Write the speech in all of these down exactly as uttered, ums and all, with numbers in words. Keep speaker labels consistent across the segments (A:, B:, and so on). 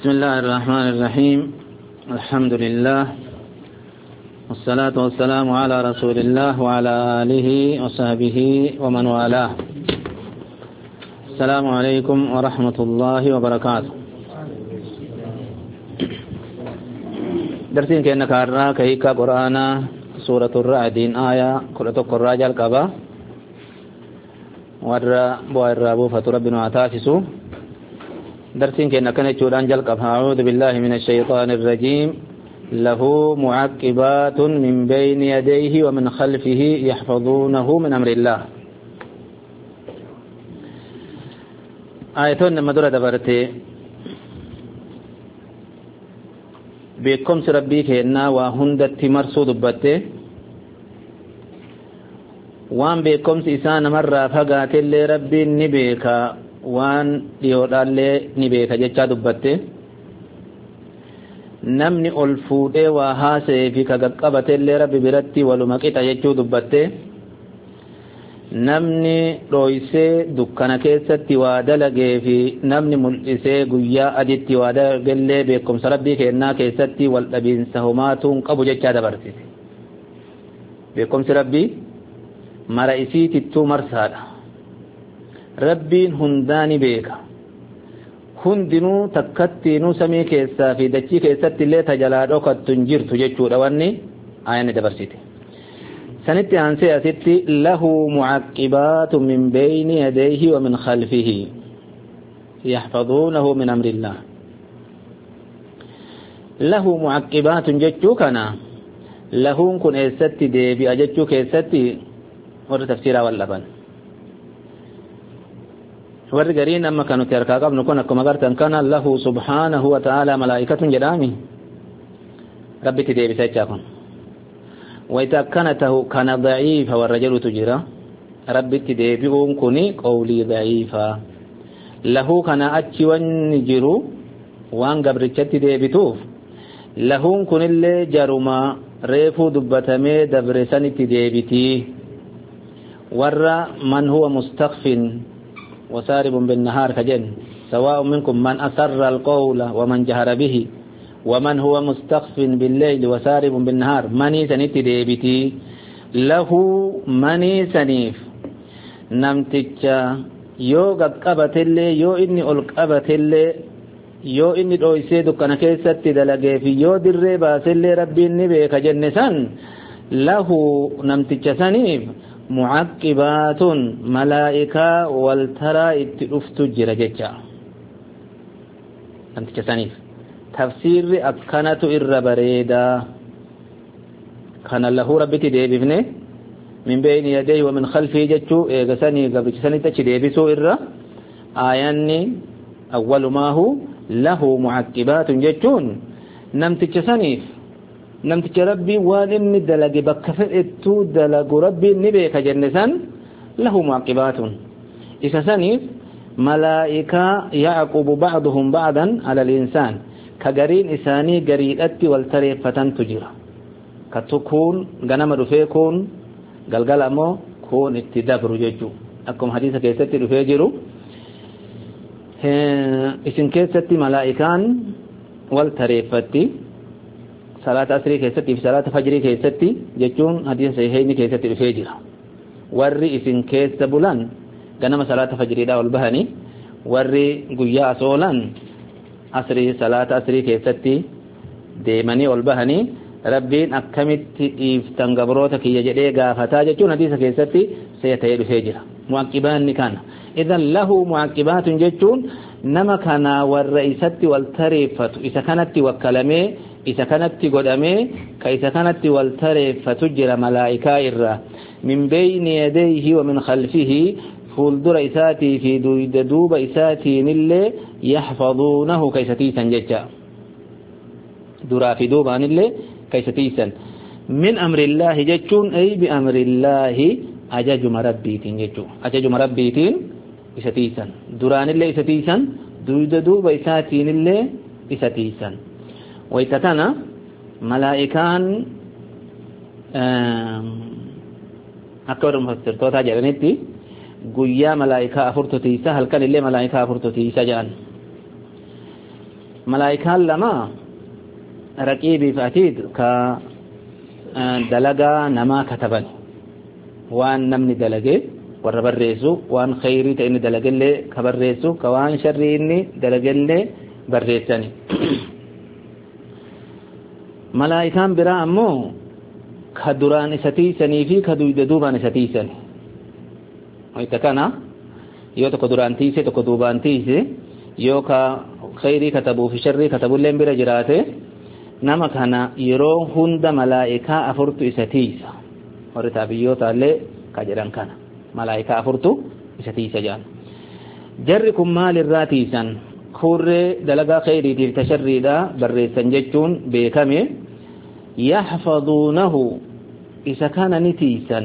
A: بسم الله الرحمن الرحيم الحمد لله والصلاة والسلام على رسول الله وعلى آله وصحبه ومن والاه. السلام عليكم ورحمة الله وبركاته. درسين كأنك أرى كيكا قرآن سورة الرعد آية كرة القراء القبا ورى بوئر بوفة ربنا وتاسسو. درسين كأنك نجودان جلقب. أعوذ بالله من الشيطان الرجيم. له معقبات من بين يديه ومن خلفه يحفظونه من أمر الله. آياتون مدرة دبرتي بكم ربي كأننا وهندت مرسو دبته وان بكم إسان مرة فقات اللي ربي نبيك وان يودالي نبيك جتشا دبته namni ol fuudhee waa haasa'ee fi kagaqqabate illee rabbi biratti waluma qixa jechuu dubbatte namni dhooysee dukkana keessatti waa dalagee fi namni mul'isee guyyaa aditti waa dalagellee beekumsa rabbii kennaa keessatti wal dhabiinsa homaatuun qabu jechaa dabarsite. Beekumsi rabbii mara isii tittuu marsaadha. Rabbiin hundaani beeka. hundinuu takkattiinuu samii keessaa fi dachii keessatti illee tajalaa dhokattu hin jirtu jechuudha wanni ayanni dabarsite. sanitti aansee asitti lahu mucaqqibaatu min bayni yadayhi wa min khalfihi yaxfaduunahu min amrillah. lahu mucaqqibaatun jechuu kana lahuun kun eessatti deebi'a jechuu keessatti warri tafsiiraa wallaban. warri gariin amma kan nuti harkaa qabnu kun akkuma gartan kana lahu subhaanahu wa ta'ala malaa'ikatun jedhaami rabbitti deebisa jechaa kun wayita akkana tahu kana daciifa warra jedhutu jira. rabbitti deebi'uun kuni qawlii daciifa. lahu kana achi wanni jiru waan gabrichatti deebituuf lahuun kunillee jaruma reefuu dubbatamee dabre sanitti deebitii. warra man huwa mustakfin وسارب بالنهار كجن سواء منكم من أسر القول ومن جهر به ومن هو مستخف بالليل وسارب بالنهار مني سنيت ديبتي له مني سنيف نمتجا يو قبت اللي يو إني ألقبت اللي يو إني دويسي دكنا كيست دلقي في يو دري باس اللي ربي النبي كجنسان له نمتجا سنيف معقبات ملائكة والترى اتلفت جرججا أنت كسانيف تفسير أكنت الربريدا كان له ربتي ديبفني من بين يديه ومن خلفه جتشو إيغساني قبل كساني تشي ديبسو إرى آياني أول ما هو له معقبات جتشون نمت كسانيف namticha rabbii waan inni dalage bakka fedhettuu dalagu rabbiin ni beeka jennesan lahu mu'aqibaatun isa saniif malaa'ikaa ya'qubu ba'duhum ba'dan ala al-insaan ka gariin isaanii gariidhatti wal tareeffatantu jira. ka tukkuun ganama dhufee kun galgala ammoo kun itti dabru jechuu akkuma hadiisa keessatti dhufee jiru. isin keessatti malaa'ikaan wal tareeffatti صلاة أسري كيستي في صلاة فجري كيستي جتون حديث صحيحين كيستي في جرا ورّي إسن كيست بولان كنما صلاة فجري دا والبهني ورّي قيا سولان أسري صلاة أسري كيستي ديماني والبهني ربين أكمت إفتن قبروتك يجري غافتا جتون حديث كيستي سيتير في جرا معقبان كان إذن له معقبات جتون نما كان والرئيسة والتريفة إذا كانت وكلمه isa kanatti godhamee ka isa kanatti wal tareeffatu jira malaa'ikaa irraa min bayni yadayhi wa min khalfihi fuuldura isaatii fi duyda duuba isaatiinillee yaxfaduunahu ka isa tiisan jecha duraa fi duubaanillee ka isa tiisan min amrillaahi jechuun ay bi amrillaahi ajajuma rabbiitiin jechuu ajajuma rabbiitiin isa tiisan duraanillee isa tiisan duyda duuba isaatiinillee isa tiisan. ويتكنا ملائكان أكبر مفسر توتا جرنتي قويا ملائكة أفرتو تيسا هل كان اللي ملائكة أفرتو تيسا جان ملائكة لما رقيبي فاتيد ك دلقا نما كتبن وان نمني دلقي وربريسو وان خيري تاني دلقي اللي كبريسو كوان شري اني دلقي اللي بريساني ملائكان برا امو كدران ستيسني في كدوبان ستيسني ويتكنا يو تكو دران تيسي تكو دوبان تيسي يو كا خيري كتبو في شري كتبو اللين برا جراته نما كان يرو هند ملائكة أفرتو إساتيسا ورتابيو تالي كجران كان ملائكة أفرتو إساتيسا جان جركم مال الراتيسا خور دلقا خيري تير تشري دا بريسان جتون بيكامي يحفظونه إسا كان نتيسا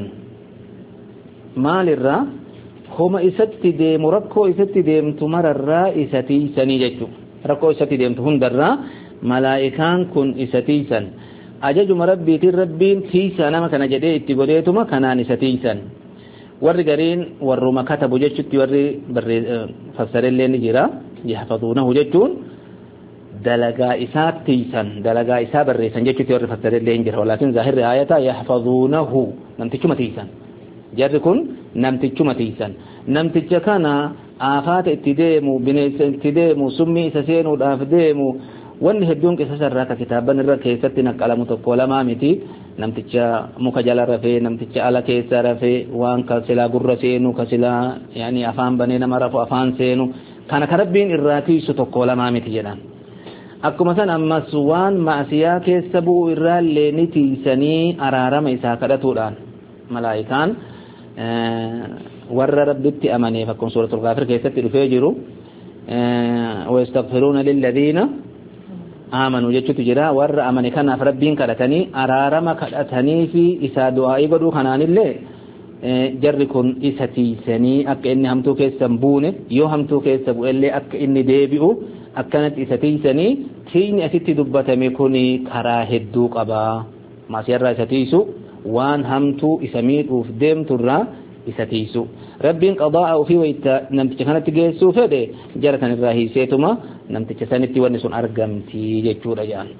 A: مال الرا هما إساتي ديم ركو إساتي ديم تمر الرا إساتيسا نجتو ركو إساتي ديم تهند الرا ملائكان كن إساتيسا أجج مربي تربين تيسا نما كان جدي اتقوديتما كانان إساتيسا ورّي قرين ورّما كتبوا جتشت ورّي فسر اللي نجرا يحفظونه جتشون دلقا إسات تيسا دلقا إسا بريسا جتشت ورّي فسر اللي نجرا ولكن ظاهر آية يحفظونه نمتشو متيسا جركن نمتشو متيسا نمتشو كان آفات اتديمو بنيس اتديمو سمي إساسينو دافديمو wanni hedduun qisasa irraa ka kitaaban irra keessatti naqalamu tokko lama miti namticha muka jala rafee namticha ala keessa rafee waan ka silaa gurra seenu ka silaa yani afaan banee nama rafu afaan seenu kana ka rabbiin irraa tiisu tokko lama miti jedhan akkuma san ammas waan maasiyaa keessa bu'u irraa illee ni tiisanii araarama isaa kadhatuudhaan malaayikaan warra rabbitti amaneef akkuma suuratul Ghaafir keessatti dhufee jiru wa yastaghfiruuna lilladhiina آمنوا جتشو جرا ور أمن كان فربين كرتني أرارما كرتني في إسا دعائي بدو خنان اللي جركن إساتي سني أك إني همتو كيسنبون يو همتو كيسنبو اللي أك إني ديبئو أكنت إساتي سني تيني أسيتي دبتا ميكوني كراه الدوق أبا ما سيرا إساتيسو وان همتو إسامير وفديم ترى إساتيسو ربين قضاء في ويتا نمتك كانت تجيسو فده جرتن الراهي سيتما نمتك سنتي ونسون أرقمتي جيتشورا جان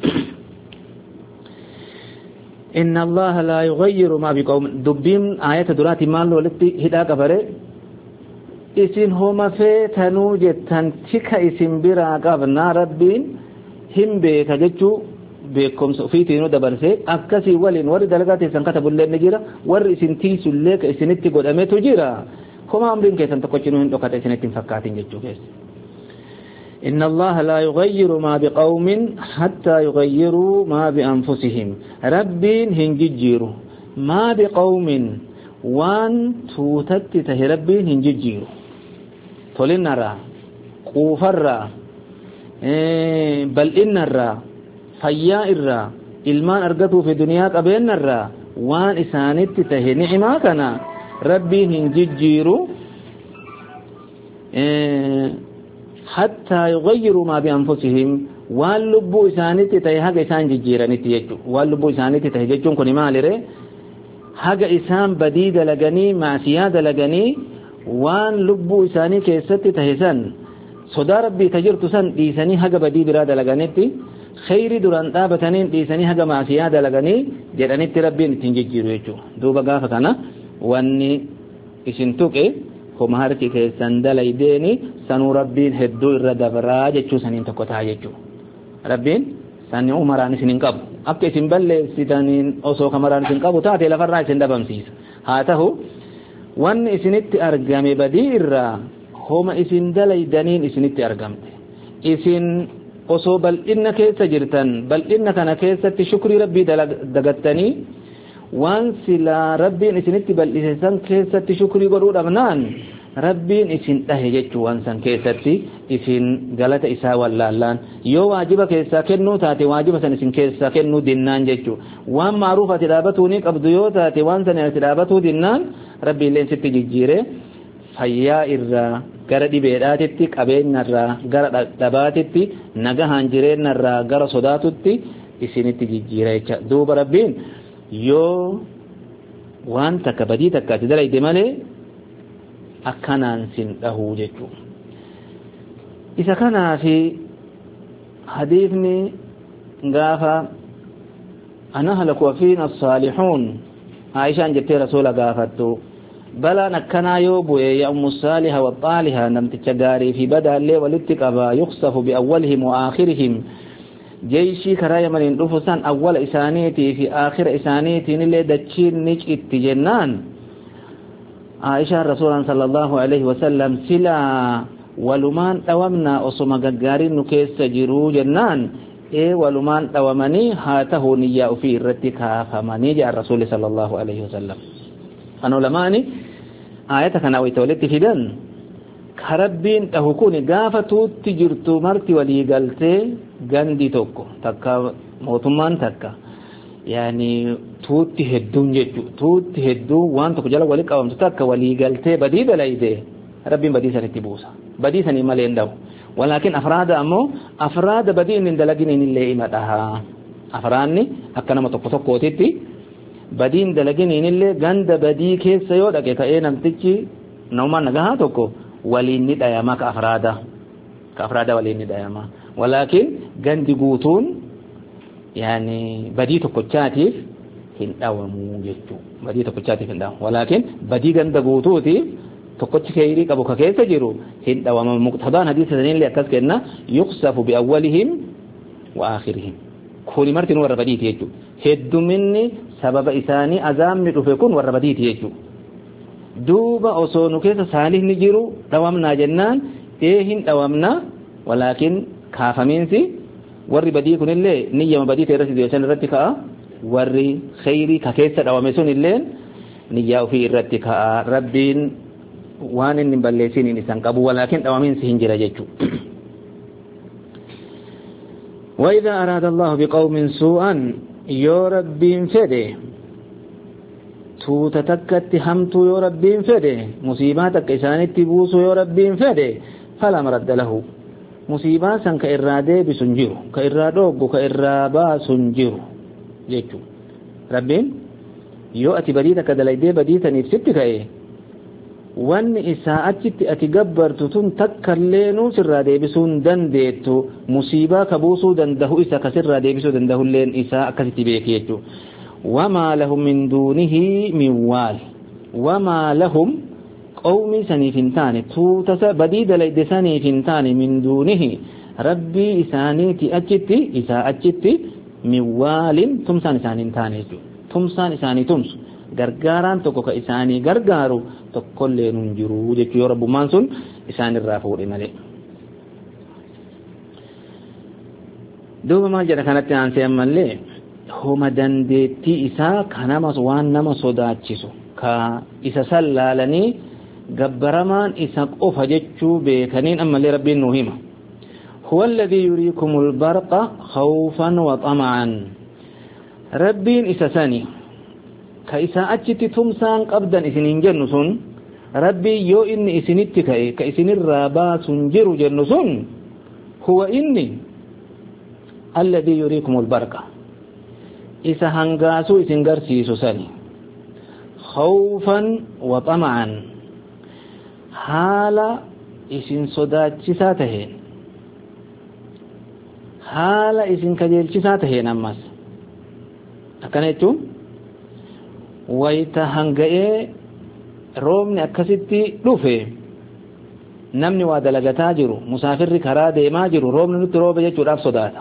A: إن الله لا يغير ما بقوم دبين آية دراتي مال ولتي هدا كفره إسين هما فيتنو جتن تك إسين برا قبنا ربين هم بيك جتشو beekum sofiitiinu dabarse akkasi waliin warri dalagaati san katabullee ni jira warri isin tiisullee ka isinitti godhametu jira kuma amriin keessan tokkochinuu hin dhokata isinitti hin fakkaatin jechuu keessa إن الله لا يغير ما بقوم حتى يغيروا ما بأنفسهم ربين هنججيرو ما بقوم وان توتت ته ربين هنججيرو تولين را قوفر را بل إن را فيا إرّا إلمان أرغتو في دنيا قبين الرّا وان إسانت تهي نعما كنا ربي هنججيرو إيه حتى يغيروا ما بأنفسهم وان لبو إسانت تهي حق إسان ججيراني تيجو وان لبو إسانت تهي ججون كوني مالي حق إسان بديد لغني مع سيادة لغني وان لبو إساني كيست تهي سن صدا ربي تجرت سن إساني حق بديد راد لغني خيري دوران دابتنين ديساني هغا معصيه دلغني جدانيت ربين تنجيجيرو يچو دوبا غافا كانا واني اسنتوكي هم هارتي كي سندليديني سنو ربين هدو الردبرا جچو سنين تكوتا يچو ربين سني عمران سنين قبو اكي سنبل سيدانين اوسو كمران سنين قبو تاتي لفرا سندبمسيس هاته وان اسنت ارغامي بدير هم اسندليدنين اسنت ارغامت اسن osoo bal'inna keessa jirtan bal'inna kana keessatti shukrii rabbii dagattanii waan silaa rabbiin isinitti bal'isesan keessatti shukrii godhuu dhabnaan rabbiin isin dhahe jechuu waan san keessatti isin galata isaa wallaallaan yoo waajiba keessaa kennuu taate waajiba san isin keessaa kennuu dinnaan jechuu waan maaruuf ati dhaabatuu ni qabdu yoo taate waan san ati dhaabatuu dinnaan rabbiin illee sitti jijjiire fayyaa irraa gara dhibeedhaatitti qabeenyarraa gara dhabaatitti nagahaan jireenyarraa gara sodaatutti isinitti jijjiira jecha duuba rabbiin yoo waan takka badii takka ati dalayde malee akkanaan sin dhahuu jechuu isa kanaafi حديثني غافا أنا هلك وفينا الصالحون عائشة جبت رسول غافتو بلا نكنا يوبو يا أم الصالحة والطالحة نمت تجاري في بدأ اللي والاتقابا يخصف بأولهم وآخرهم جيشي كرايا من رفسان أول إسانيتي في آخر إسانيتي نلي دتشين نج اتجنان عائشة رسول صلى الله عليه وسلم سلا ولمان دوامنا أصم غغارين نكيس جرو جنان إيه ولمان دوامني هاته نيا في الرتكا فماني جاء الرسول صلى الله عليه وسلم أنا لماني آياتك أنا ويتولدت في دن كربين تهكوني غافة تجرتو مرتي ولي قلتي غاندي توكو تكا موتمان تكا يعني توتي هدون جيجو توتي هدون وان تكو جلا ولي قوام تكا ولي قلتي بديد لايدي ربين بدي سنتي بوسا بدي سني مالين دو ولكن أفراد أمو أفراد بدي إن دلقين إن اللي إمتها أفراني أكنا متوقع توقع تيتي بدي إن دلقين إن اللي غاند بدي كيس سيود أكي كأي نمتكي نوما نغاها توقع ولي ند أياما كأفرادا كأفرادا ولي ند أياما ولكن غاند قوتون يعني بدي توقعاتيف هن أوامو جيجو بدي توقعاتيف هن أوامو ولكن بدي غاند قوتوتيف tokkochi khayri qabu ka keessa jiru hin dawama muqtadaan hadiisa sanin li akkas kenna yuqsafu bi awwalihim wa akhirihim kuni martin warra baditi jechu hedduminni sababa isaani azamni dhufe kun warra baditi jechu duuba osoo nu keessa saalihni jiru dawamna jennaan ee hin dawamna walakin kaafaminsi warri badii kunillee niyyama badii irratti deesan irratti ka'a warri khayri ka keessa dawame sunillee niyya ofii irratti ka'a rabbiin waan inni balleessin isan qabu walakin dawamin sihinjira jechu wa idha arada Allah biqaumin su'an ya rabbin fade tuuta takkatti hamtu ya rabbin fade musiibaa takka isaanitti buusu ya rabbin fade fala maradda lahu musiibaa san ka irraa deebisun jiru ka irraa dhoggu ka irraa baasun jiru jechu rabbiin yoo ati badii takka dalaydee badii taniif sitti ka'e wanni isaa achitti ati gabbartu tun takkallee nuu sirraa deebisuun dandeettu musiibaa ka buusuu dandahu isa ka sirraa deebisuu dandahulleen isaa akkasitti beeki jechuudha wamaa lahum min duunihi min waal wamaa lahum qawmii saniif hin taane tuutasa badii dalayde saniif hin taane min duunihi rabbii isaaniiti achitti isaa achitti min waalin tumsaan isaanii hin taane jechuudha tumsaan isaanii tumsu gargaaraan tokko ka isaanii gargaaru tokkollee nun jiru jechuu yoo rabbummaan sun isaanirraa fuudhe malee duuba maal jedha kanatti aansee ammallee homa dandeettii isaa ka nama waan nama sodaachisu ka isa sallaalanii gabbaramaan isa qofa jechuu beekaniin ammallee rabbiin nuu hima huwa alladhii yuriikumul barqa khawfan wa xama'an rabbiin isa sani ka isa achitti tumsaan qabdan isinin jennu sun rabbi yoo inni isinitti ka'e ka isinirraa baasun jiru jennu sun huwa inni alladhi yuriikumul barqa isa hangaasuu isin garsiisu sani khawfan wa tama'an haala isin sodaachisaa taheen haala isin kajeelchisaa taheen ammas akkana jechuun wayta hanga'ee roobni akkasitti dhufe namni waa dalagataa jiru musaafirri karaa deemaa jiru roobni nutti rooba jechuudhaaf sodaata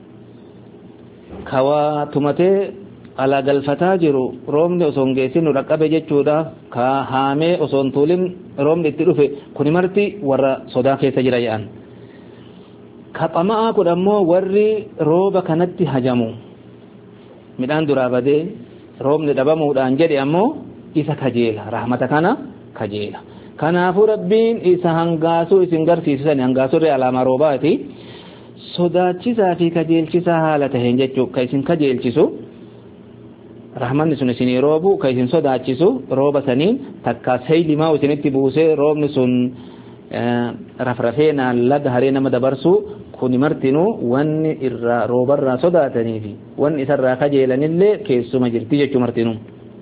A: kawaa tumatee alaa galfataa jiru roobni osoo hin geessin nu dhaqqabe jechuudhaaf ka haamee osoo hin tuulin roobni itti dhufe kuni marti warra sodaa keessa jira jedhan ka xama'aa kun ammoo warri rooba kanatti hajamu midhaan duraa badee roobni dhabamuudhaan jedhe ammoo isa kajeela rahmata kana kajeela kanaafuu rabbiin isa hangaasuu isin garsiisan hangaasurri alaamaa roobaati sodaachisaa fi kajeelchisaa haala taheen jechuu ka isin kajeelchisu rahmanni sun isinii roobu ka isin sodaachisu rooba saniin takkaas heeylimaa isinitti buusee roobni sun rafrafee naallada haree nama dabarsu kuni martinuu wanni irraa roobarraa sodaataniifi wanni isarraa kajeelanillee keessuma jirti jechuu martinuu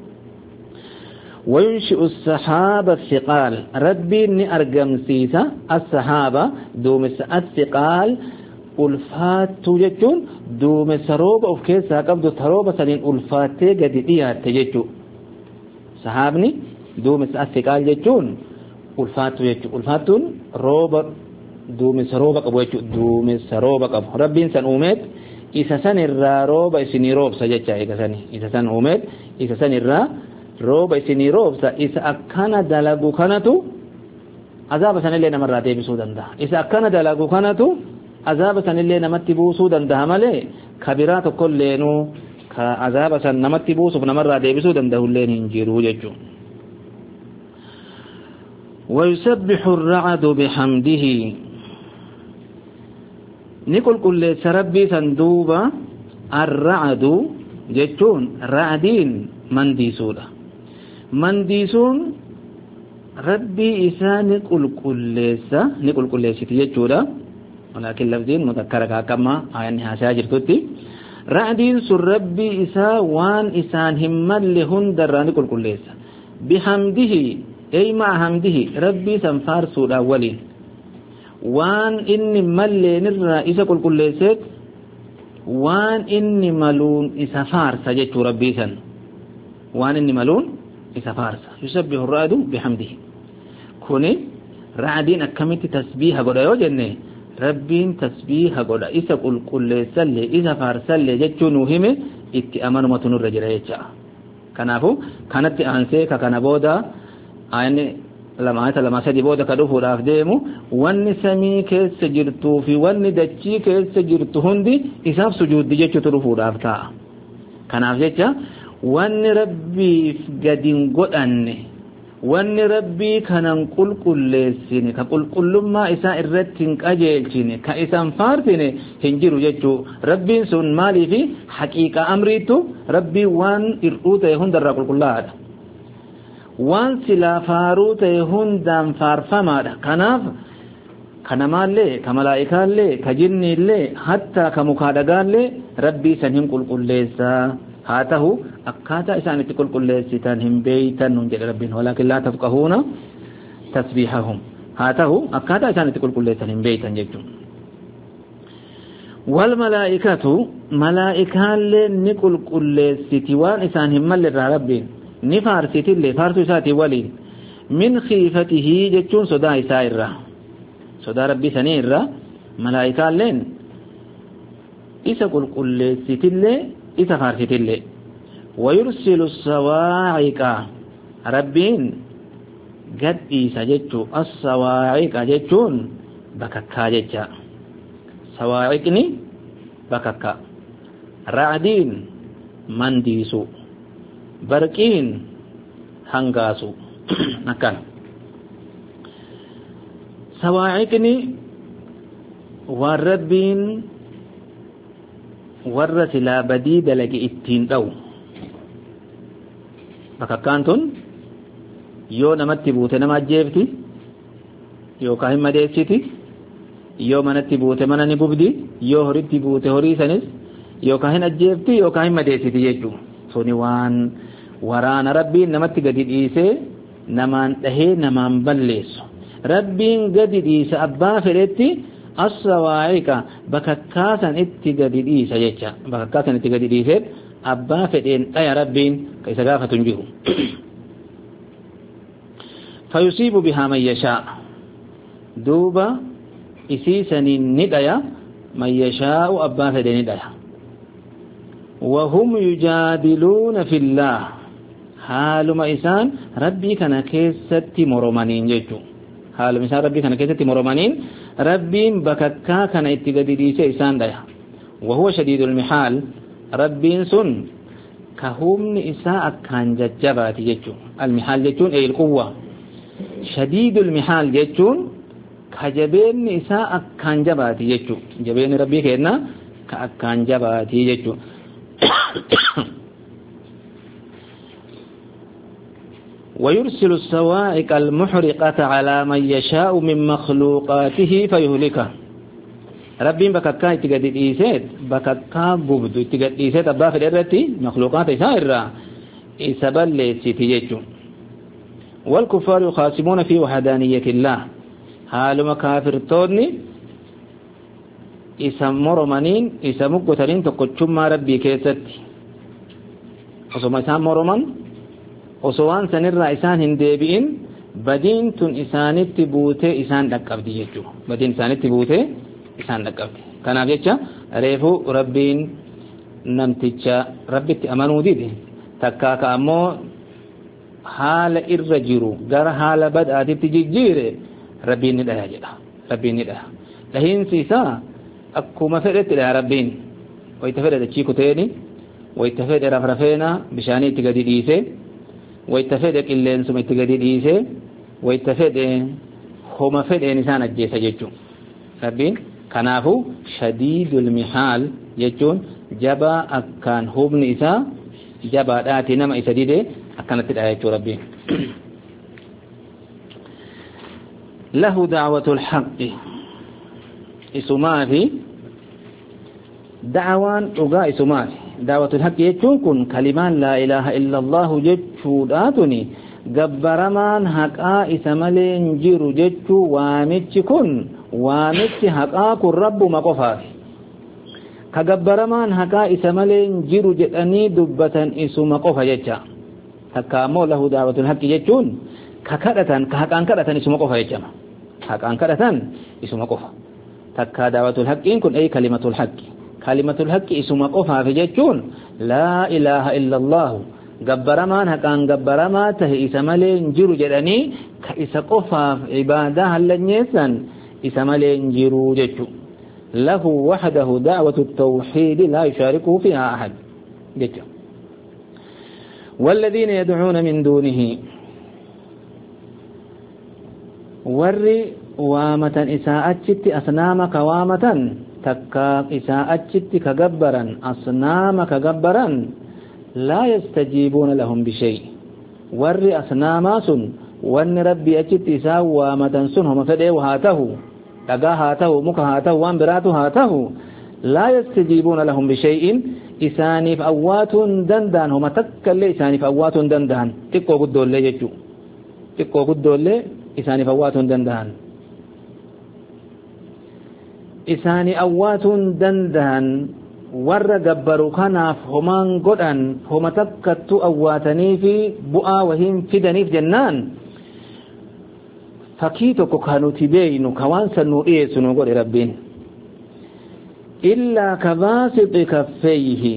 A: وينشئ السحاب الثقال ربي ني ارغم سيسا السحابة دوم الثقال ulfaattuu jechuun duumessa rooba of keessaa qabdu tarooba saniin ulfaattee gadi dhiyaatte jechuu sahaabni duumessa asfiqaal jechuun ulfaattuu jechuu ulfaattuun rooba duumessa rooba qabu jechuu duumessa rooba qabu rabbiin san uumeet isa san irraa rooba isinii roobsa jecha eega sani isa san uumeet isa san irraa rooba isinii roobsa isa akkana dalagu kanatu azaaba sanillee namarraa deebisuu danda'a isa akkana dalagu kanatu azaaba sanillee namatti buusuu danda'a malee kabiraa tokkolleenu ka azaaba san namatti buusuuf namarraa deebisuu danda'ulleen hin jiru jechuu ويسبح الرعد بحمده نقول كل ربي سندوبا الرعد جتون رعدين منديسولا منديسون ربي إسا نقول كل سا نقول كل سيتي جتولا ولكن لفظين مذكرة كما آيانها ساجر توتي رعدين سر ربي إسا وان إسان همال لهن دران نقول كل سا بحمده أي مع حمده ربي سنفار سولا ولين وان إني ملي نرى إسا كل كل سيت وان إني ملون إسا فارسا جيتو ربي سن وان إني ملون إسا فارسا يسبح الرعد بحمده كوني رعدين أكملت تسبيح قد يوجدني ربين تسبيح قد إسا كل كل سلي إسا فارسا لي جيتو نوهمي إتي أمانو متنور رجل يجا كنافو كانت أنسيكا كان بودا آياني لما آيات لما سيدي بودا كدوفو راف ديمو واني سمي كيس سجرتو في واني دچي كيس سجرتو هندي إساف سجود دي جيچو تروفو راف تا كناف جيچا واني ربي فقدين قد أني واني ربي كانن قل قل لسيني كقل قل ما إسا إرتين كأجيلشيني كإسان فارتيني هنجيرو جيچو ربي سن مالي في حقيقة أمريتو ربي وان إرؤوت يهندر قل قل الله waan silaa faaruu ta'e hundaan faarfamaadha kanaaf ka namaallee ka malaa'ikaallee ka jinniillee hatta ka mukaa dhagaallee rabbii san hin qulqulleessaa haa ta'u akkaataa isaan itti qulqulleessitan hin beeytan nun jedhe rabbiin walaakin laa tafqahuuna tasbiihahum haa ta'u akkaataa isaan itti qulqulleessan hin beeytan jechuun wal malaa'ikatu malaa'ikaallee ni qulqulleessiti waan isaan hin malle irraa rabbiin ni faarsitillee faarsuu isaatii waliin min khiifatihi jechuun sodaa isaa irraa sodaa rabbii sanii irraa malaa'ikaalleen isa qulqulleessitillee isa faarsitillee wayursilu sawaa'iqa rabbiin gadhiisa jechuu as-sawaa'iqa jechuun bakakkaa jecha sawaa'iqni bakakkaa ra'diin mandiisu barqiin hangaasu akkan sawaa'iqni waan rabbiin warra silaa badii dalage ittiin dhawu bakakkaan tun yoo namatti buute nama ajjeefti yookaan hin madeessiti yoo manatti buute mana ni gubdi yoo horitti buute horii sanis yookaan hin ajjeefti yookaan hin madeessiti jechuudha suni waan waraana rabbiin namatti gadi dhiisee namaan dhahee namaan balleessu rabbiin gadi dhiisa abbaa fedhetti as-sawaa'iqa bakakkaasan itti gadi dhiisa jecha bakakkaasan itti gadi dhiisee abbaa fedheen dhaya rabbiin ka isa gaafatu hin jiru fayusiibu bihaa man yashaa duuba isii saniin ni dhaya man yashaa'u abbaa fedhee ni dhaya وهم يجادلون في الله حالما إسان ربي كان كيستي مرمانين جيجو حالما إسان ربي كان كيستي مرمانين ربي بككا كان اتقادي ديسي إسان دايا وهو شديد المحال ربي سن كهم إساء كان ججباتي جيجو المحال جيجون أي القوة شديد المحال جيجون كجبين إساء كان جباتي جيجو جبين ربي كينا كأكان جباتي جيجو ويرسل الصواعق المحرقة على من يشاء من مخلوقاته فيهلكه ربي بككا اتقاد إيساد بككا قبض اتقاد إيساد أبا في الإرتي مخلوقات إسائرة إسابا لسيتيجو والكفار يخاصمون في وحدانية الله حال مكافر تودني isa moromaniin isa muggotaniin tokkochummaa rabbii keessatti osoma isaan moroman osoo waan sanirraa isaan hin deebi'in badiin tun isaanitti buutee isaan dhaqqabdi jechuudha. Badiin isaanitti buutee isaan dhaqqabdi. Kanaaf jecha reefuu rabbiin namticha rabbitti amanuu dide takkaa ka ammoo haala irra jiru gara haala badhaatitti jijjiire rabbiin ni dhaya jedha. Rabbiin ni dhaya. Dhahiinsi isaa akkuma fedhetti dhaya rabbiin. Wayita fedhe dachii kuteeni, wayita fedhe rafrafeena bishaanii itti gadi dhiise, wayita fedhe qilleensuma itti gadi dhiise, wayita fedhe homa fedheen isaan ajjeesa jechuun. Rabbiin kanaafu shadiidul mihaal jechuun jabaa akkaan humni isaa jabaadhaati nama isa dide akkanatti dha jechuu rabbiin. Lahu da'watul haqqi isumaafi da'waan dhugaa isumaafi da'watul haqqi jechuun kun kalimaan laa ilaaha illallahu jechuudhaatuni gabbaramaan haqaa isa malee hin jiru jechuu waamichi kun waamichi haqaa kun rabbuma qofaafi ka gabbaramaan haqaa isa malee hin jiru jedhanii dubbatan isuma qofa jecha takka ammoo lahu da'watul haqqi jechuun ka kadhatan ka haqaan kadhatan isuma qofa jechama haqaan kadhatan isuma qofa takka da'watul haqqiin kun ay kalimatul haqqi kalimatul haqqi isuma qofaafi jechuun laa ilaaha illallahu gabbaramaan haqaan gabbaramaa tahe isa malee hin jiru jedhanii ka isa qofaaf ibaadaa hallanyeessan isa malee hin jiru jechu lahu wahdahu da'watu tawxiid laa yushaarikuhu fiha ahad jechu والذين يدعون من دونه warri waamatan isaa achitti asnaama ka waamatan takka isaa achitti ka gabbaran asnaama ka gabbaran لا يستجيبون لهم بشيء ور أصناما سن وان ربي أجت إساء ومدن سنهم فدعوا هاته لقا هاته مك هاته وان براته هاته لا يستجيبون لهم بشيء إساني فأوات دندان هم تكالي إساني فأوات دندان تقوى قدوا اللي يجو تقوى قدوا اللي إساني فأوات دندان إساني أوات دندان warra gabbaru kanaaf homaan godhan homa takkattu awwaatanii fi bu'aa wahiin fidaniif jennaan fakkii tokko ka nuti beeynu ka waan san nuu dhiyeessu nu godhe rabbiin illaa ka baasixi kaffeeyhi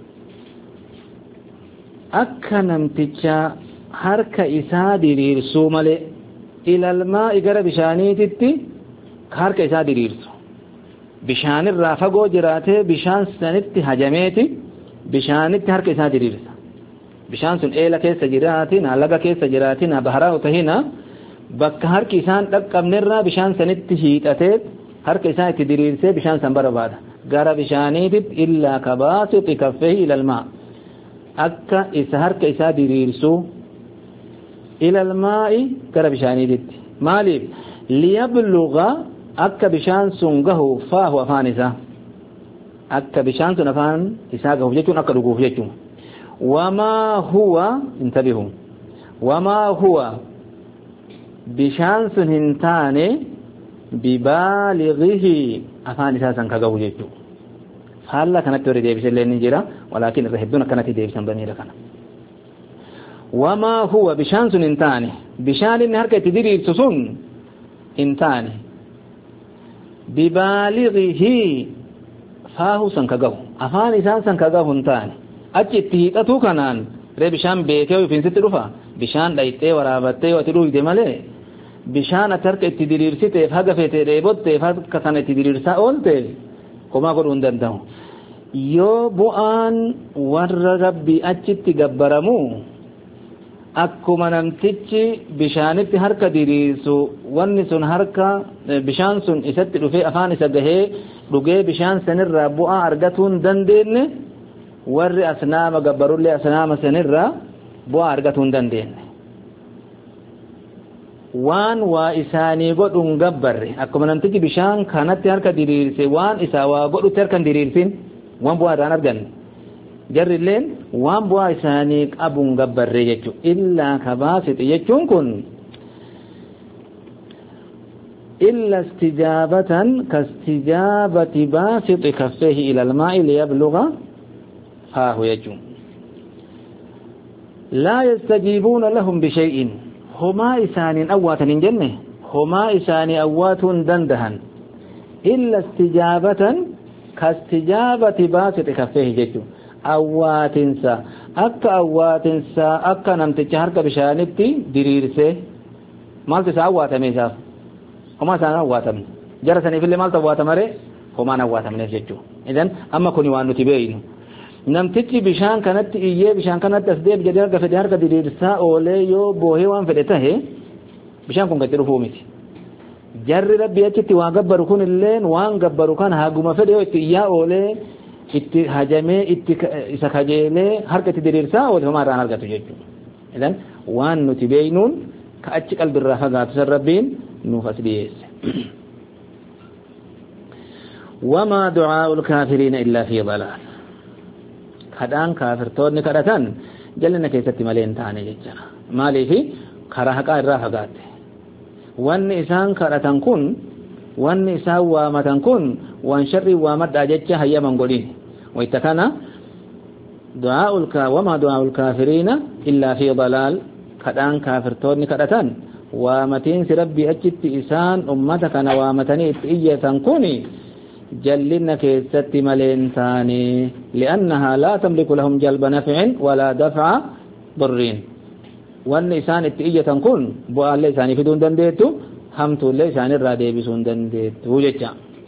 A: akka namticha harka isaa diriirsuu malee ilalmaa'i gara bishaaniititti ka harka isaa diriirsu bishaan irraa fagoo jiraatee bishaan sanitti hajameeti bishaanitti harka isaa diriirsa bishaan sun eela keessa jiraatina laga keessa jiraatina baharaa utahina bakka harki isaan dhaqqabnerraa bishaan sanitti hiixatee harka isaa itti diriirsee bishaan san barbaada gara bishaaniititti illaa kabaasixi kaffeehi ilalmaa akka isa harka isaa diriirsu ilalmaa'i gara bishaaniititti maaliif liyabluga akka bishaan sun gahu faahu afaan isaa akka bishaan sun afaan isaa gahuuf jechuun akka dhuguuf jechuun wamaa huwa intabihu wamaa huwa bishaan sun hin taane bibaalighihi afaan isaa san ka gahu jechuun haala kanatti warri deebisallee ni jira walaakin irra hedduun akkanatti deebisan baniidha kana wamaa huwa bishaan sun hin taane bishaan inni harka itti diriirsu sun hin taane bibaalighihi faahu san ka gahu afaan isaan san ka gahu hin taane achi itti hiixatu kanaan ree bishaan beekee ofiinsitti dhufa bishaan dhayxee waraabattee wati dhugde malee bishaan ati harka itti diriirsiteef haga feetee dheebotteef harka sana itti diriirsaa oolte homaa godhuu hin danda'u yoo bu'aan warra rabbii achitti gabbaramu akkuma namtichi bishaanitti harka diriirsu wanni sun harka bishaan sun isatti dhufee afaan isa gahee dhugee bishaan sanirraa bu'aa argatuu hin dandeenye warri asnaama gabbarullee asnaama sanirraa bu'aa argatuu hin dandeenye waan waa isaanii godhuun gabbarre akkuma namtichi bishaan kanatti harka diriirse waan isaa waa godhutti harka hin diriirsin waan bu'aa irraan arganne jarrilleen waan bu'aa isaanii qabuun gabbarre jechuun illaa kabaasixi jechuun kun إلا استجابة كاستجابة باسط كفيه إلى الماء ليبلغ فاه يجوم لا يستجيبون لهم بشيء هما إسان أوات جنة هما إسان أوات دندهن إلا استجابة كاستجابة باسط كفيه يجوم أواتنسا أكا أواتنسا أكا نمتج هرق بشانتي دريرسه مالت سا أواتا ميساف هما سانا أواتا جرسني في اللي مالت أواتا مري هما نواتا من الججو إذن أما كوني وانو تبين نمتج بشان كانت إيه بشان كانت تسديب جدي هرق فدي هرق دريرسا أولي يو بوهي وان فدته بشان كون قدروا فوميتي جر ربي أجتي وان قبرو كون اللين وان قبرو كان هاقوما فديو إياه أولي itti hajamee itti isa kajeelee harkatti diriirsaa wal homaa irraan argatu jechuudha. Idan waan nuti beeynuun ka achi qalbirraa fagaatu san rabbiin nuuf as dhiyeesse. Wamaa du'aa'ul kaafiriina illaa fi dalaal. Kadhaan kaafirtoonni kadhatan jal'ina keessatti malee hin taane jecha. Maaliifi karaa haqaa irraa fagaatte. Wanni isaan kadhatan kun wanni isaan waamatan kun waan sharri waamadhaa jecha hayyaman godhin. ويتكان دعاء الكا وما دعاء الكافرين إلا في ضلال كدان كافرتون كدتان وامتين ربي أجت إسان أمتك وامتني إية كوني جلنا كيست ملين ثاني لأنها لا تملك لهم جلب نفع ولا دفع ضرين وان إسان إية كون بوال ليساني في دون دنديتو همتو ليسان الرادي بسون دنديتو جيجا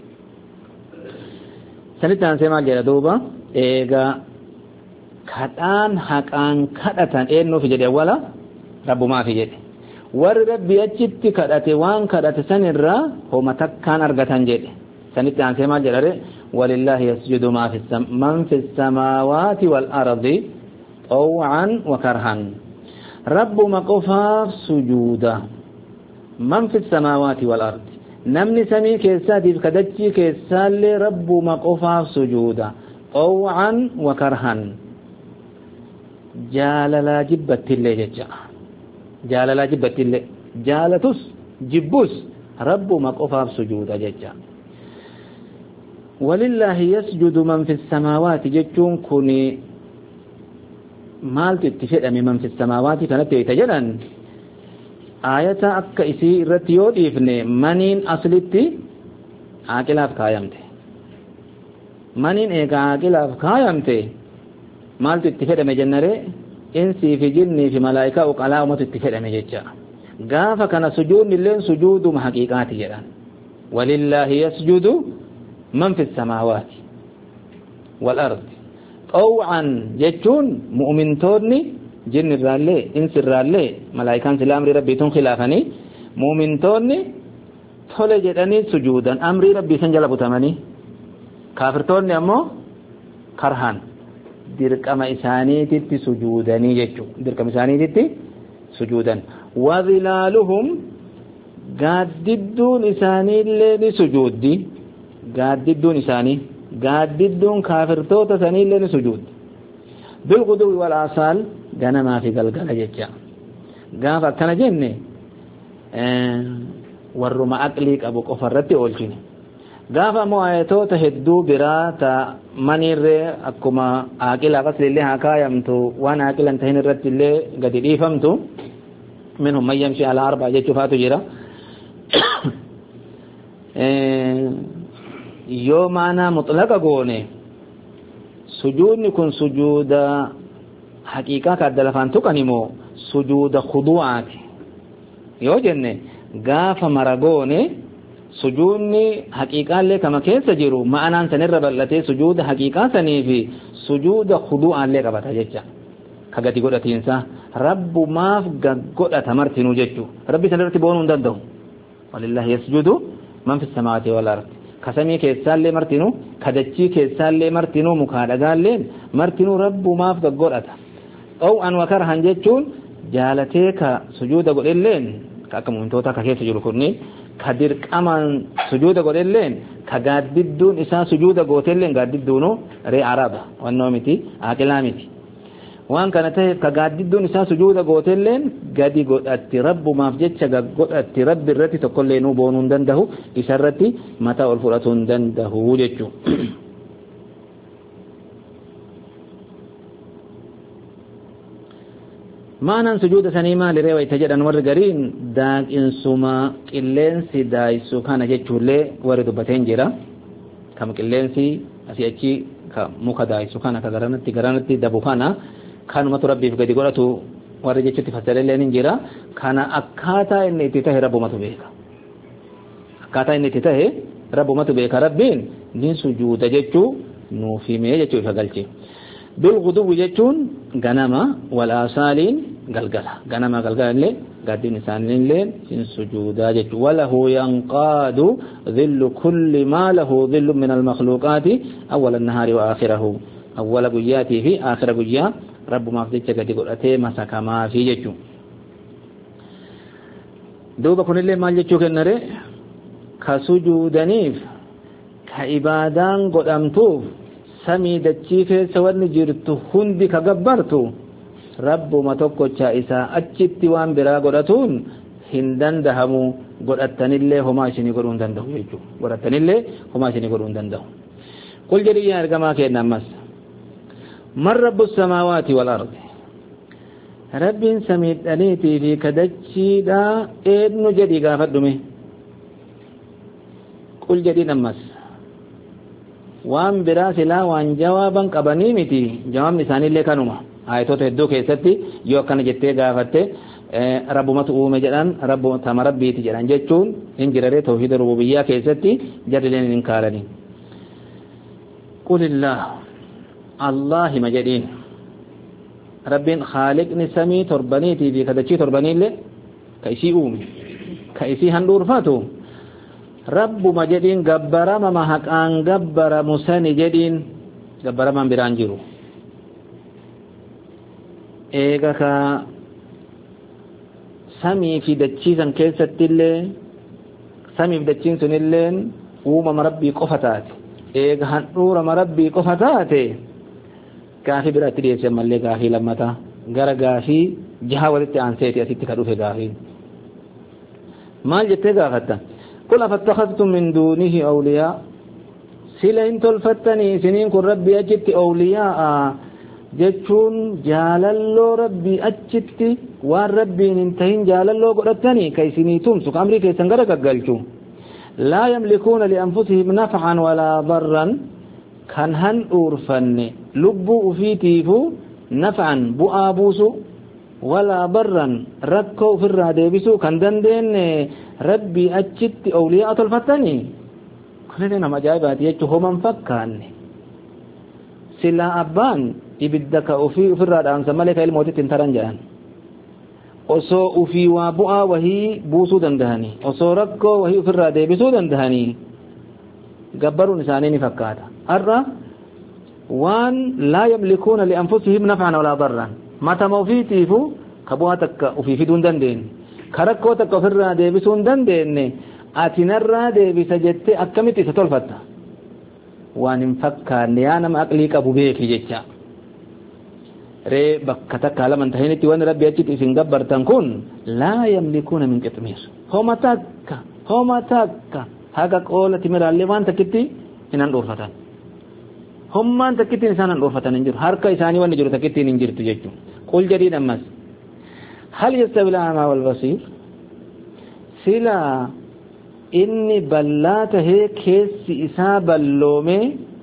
A: sanittaan seemaa jedha duuba eegaa kadhaan haqaan kadhatan eenyuufi jedhe wala rabbumaafi jedhe warri rabbi achitti kadhate waan kadhate sanirraa homa takkaan argatan jedhe sanittaan seemaa jedhare walillaahi yasjudu man fi samaawaati wal ardi طوعا وكرها ربما قفاف سجودا من في السماوات والأرض namni samii keessaatiif kadachii keessaallee rabbuma qofaaf sujuuda طوعا وكرها jaalalaa jibbattillee jecha jaalalaa jibbattillee jaalatus jibbus rabbuma qofaaf sujuuda jecha ولله يسجد من في السماوات جتون كوني مالت اتفدمي من في السماوات كانت يتجدن آية أكا إسي رتيو إفني منين أصلتي عاقلاف كايمتي منين إيقا عاقلاف كايمتي مالت اتفدمي جنري إنسي في جني في ملائكة وقلاء ومت اتفدمي جتشا غافا كان سجود لين سجود محقيقاتي جدن ولله يسجد من في السماوات والأرض طوعا جتون مؤمن تورني جن الرالي انس الرالي ملائكان سلا أمر ربي تون خلافني مؤمن تورني تولي جدني سجودا أمر ربي سنجل بتمني كافر تورني أمو كرهان درقم إساني تتي سجودني جتو درقم إساني تتي سجودا وظلالهم قاددون إساني اللي سجودي قاددون إساني قاددون كافرتوتا ساني اللي سجود بالغدو والآصال غانا ما في قلقل جيجا غافا كان جنة اه ورما أقليك أبو قفرتي أولجيني غافا مو آياتوتا هدو براتا منير أكما آقل أغسل اللي هكا يمتو وانا آقل انتهين الرد اللي قد ريفمتو منهم من يمشي على أربع جيجو فاتو جيرا اه yoo maanaa mutlaqa goone sujuudni kun sujuuda haqiiqaa ka adda lafaan tuqan immoo sujuuda khudu'aati yoo jenne gaafa mara goone sujuudni haqiiqaallee kama keessa jiru ma'anaan sanirra bal'atee sujuuda haqiiqaa sanii fi sujuuda khudu'aallee qabata jecha ka gadi godhatiinsa rabbumaaf godhata martinuu jechuu rabbi sanirratti boonuu hin danda'u walillahi yasjudu man fi samaawaati wal ardi kasamii keessaallee martinuu kadachii keessaallee martinuu mukaadhagaalleen martinuu rabbumaaf godhata xaw'an wa karhan jechuun jaalatee ka sujuuda godhelleen ka akka mu'mintoota ka keessa jiru kunniin ka dirqaman sujuuda godhelleen ka gaaddidduun isaa sujuuda gootelleen gaaddidduunu ree araba wannoo miti aaqilaa miti وان كانت كغاددون اسا سجود غوتلن غادي غدت رب ما فجچ غدت رب الرتي تقول نو بونون دنده اسرتي متى الفراتون دنده جچو معنى سجود سنيما لرواية تجدن ورغرين داق انسما قلنسي دايسو كان جچولي ورد بتنجرا كم قلنسي اسيچي كموكا دايسو كان كغرانتي غرانتي دبو كان كان مت ربي في غدي غراتو ورد جچتي فسرلن انجرا كان اكاتا اني تته رب مت بيكا اكاتا اني تته رب مت بيكا ربين دين سجود جچو نو في مي جچو فغلچي بالغدو جچون غنما والآصالين غلغلا غنما غلغلا اللي قاعدين انسان الليل في سجودا جچو وله ينقاد ذل كل ما له ذل من المخلوقات اول النهار واخره اول غياتي في اخر غيا رب ما فدچ غدي غدته مسكما في جچو دوبا كن اللي مال جچو كنره كسجودنيف كعبادان قدمتوف samii dachii keessa wanni jirtu hundi ka gabbartu rabbuma tokkocha isaa achitti waan biraa godhatuun hin dandahamu godhattanillee homaa isinii godhuu hin danda'u jechuudha godhattanillee homaa isinii godhuu hin danda'u qul jedhi yaa ergamaa kenna ammas man rabbus samaawaati wal ardi rabbiin samiidhaniitii fi kadachiidha eenyu jedhi gaafadhume qul jedhiin ammas waan biraa silaa waan jawaaban qabanii miti jawaabni isaaniillee kanuma ayatoota hedduu keessatti yoo akkana jettee gaafatte rabbumatu uume jedhan rabbuma rabbiiti jedhan jechuun hin jirare tawhiid rububiyyaa keessatti jarrileen hin kaalani qulillah allahi majadiin rabbiin khaaliqni samii torbaniitii fi kadachii torbaniillee ka isii uume ka isii handhuurfatu rabbuma jedhiin gabbarama mahaqaan gabbaramu sani jedhiin gabbaraman biraan jiru eega ka samii fi dachiisan keessattillee samii fi dachiin sunilleen uumama rabbii qofa taate eega handhuurama rabbii qofa taate gaafii biraatti dhiyeessan mallee gaafii lammataa gara gaafii jaha walitti aanseeti asitti ka dhufe gaafii maal jettee gaafatta قل أفتخذتم من دونه أولياء سلا إن تلفتني سنين كن ربي أجت أولياء جتشون جاللو ربي أجت وان ربي ننتهين جاللو قرأتني كي سنيتم سك أمري كي سنقرك قلتو لا يملكون لأنفسهم نفعا ولا ضرا كان هن أورفن لبوا في تيفو نفعا بؤابوسو ولا ضرا ركو في الرادبسو كان دندين ربي أجت أولياء تلفتني كلنا مجايبات يجو من فكان سلا أبان إبدك أفي في الراد أنسى ملك الموت تنترن جان أصو أفي وابؤا وهي بوسو دندهني أصو ركو وهي في الراد بسو دندهني قبروا نسانين فكاتا أرى وان لا يملكون لأنفسهم نفعا ولا ضرا ما تموفيتي فو كبواتك أفي في دون دندين karakkoo takka ofirraa deebisuu hin dandeenye ati narraa deebisa jettee akkamitti isa tolfatta waan hin fakkaanne yaa nama aqlii qabu beeki jecha ree bakka takka lama tahinitti waan rabbi achitti isin gabbartan kun laa yamlikuuna min qixmiir homa takka homa takka haga qoola timiraallee waan takkitti hin handhuurfatan hommaan takkittiin isaan handhuurfatan hin jiru harka isaanii wanni jiru takkittiin hin jirtu jechuudha qul jedhiin ammas هل يستوي الأعمى والبصير سلا إني بلات هيك كيس إساب اللومي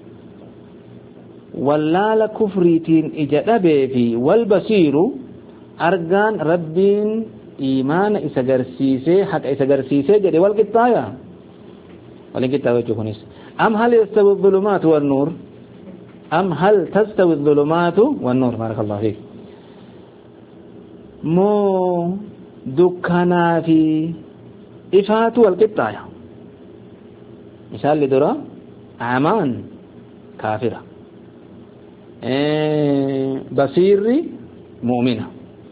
A: ولا لكفريتين إجابة في والبصير أرجان ربين إيمان إسجرسيسه حق إسجرسيسه جدي والقطايا والقطايا جوكنيس أم هل يستوي الظلمات والنور أم هل تستوي الظلمات والنور بارك الله فيك moo dukkanaa fi ifaatu wal qixxaaya misaalli dura amaan kaafira basiirri mu'mina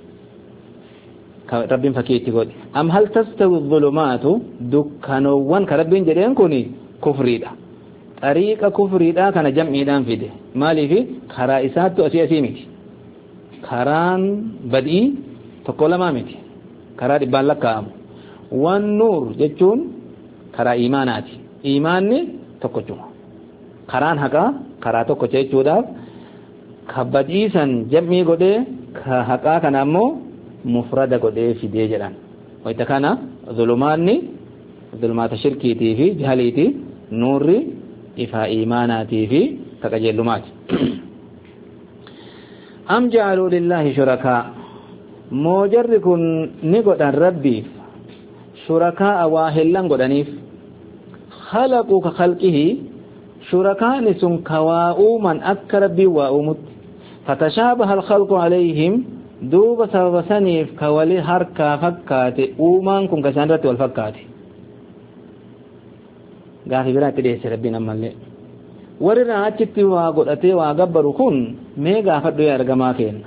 A: rabbiin fakkii itti godhe am hal tastawi dhulumaatu dukkanowwan ka rabbiin jedheen kun kufriidha xariiqa kufriidha kana jam'iidhaan fide maaliif karaa isaattu asii asii miti karaan badii tokko lamaa miti karaa dhibbaan lakkaa'amu wan nuur jechuun karaa iimaanaati iimaanni tokkochuma karaan haqaa karaa tokko jechuudhaaf ka badiisan jam'ii godhee ka haqaa kana ammoo mufrada godhee fidee jedhan wayta kana zulumaanni zulumaata shirkiitii fi jahaliiti nuurri ifaa iimaanaatii fi kaqajeellumaati am ja'aluu lillahi shurakaa moo jarri kun ni godhan rabbiif shurakaa waa hillan godhaniif khalaquu ka khalqihi shurakaani sun ka waa uuman akka rabbii waa uumutti fatashaabaha alkhalqu alayhim duuba sababa saniif ka wali harkaa fakkaate uumaan kun ka isaan irratti wal fakkaate gaafi biraa itti dhiyeesse rabbiin ammallee warri irraa achitti waa godhatee waa gabbaru kun mee gaafadhu yaa ergamaa kenna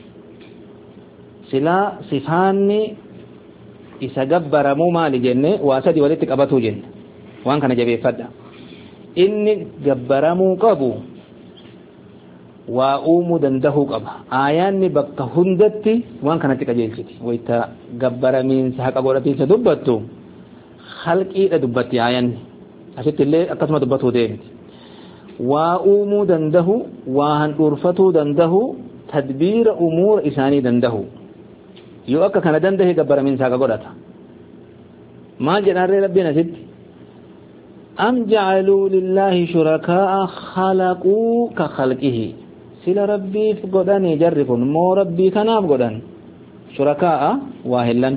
A: silaa sifaanni isa gabbaramuu maali jenne waa sadi walitti qabatuu jenne waan kana jabeeffadha inni gabbaramuu qabu waa uumuu dandahuu qaba aayaanni bakka hundatti waan kanatti qajeelchiti wayta gabbaramiinsa haqa godhatiinsa dubbattu khalqiidha dubbatti aayaanni asitti illee akkasuma dubbatuu deemti waa uumuu dandahu waa handhuurfatuu dandahu tadbiira umuura isaanii dandahu yoo akka kana dandahe gabbaramiinsa haqa godhata maal jedhaarree rabbiin asitti am ja'aluu lillahi shurakaa khalaquu ka khalqihi sila rabbiif godhanii jarri kun moo rabbii kanaaf godhan shurakaa waa hillan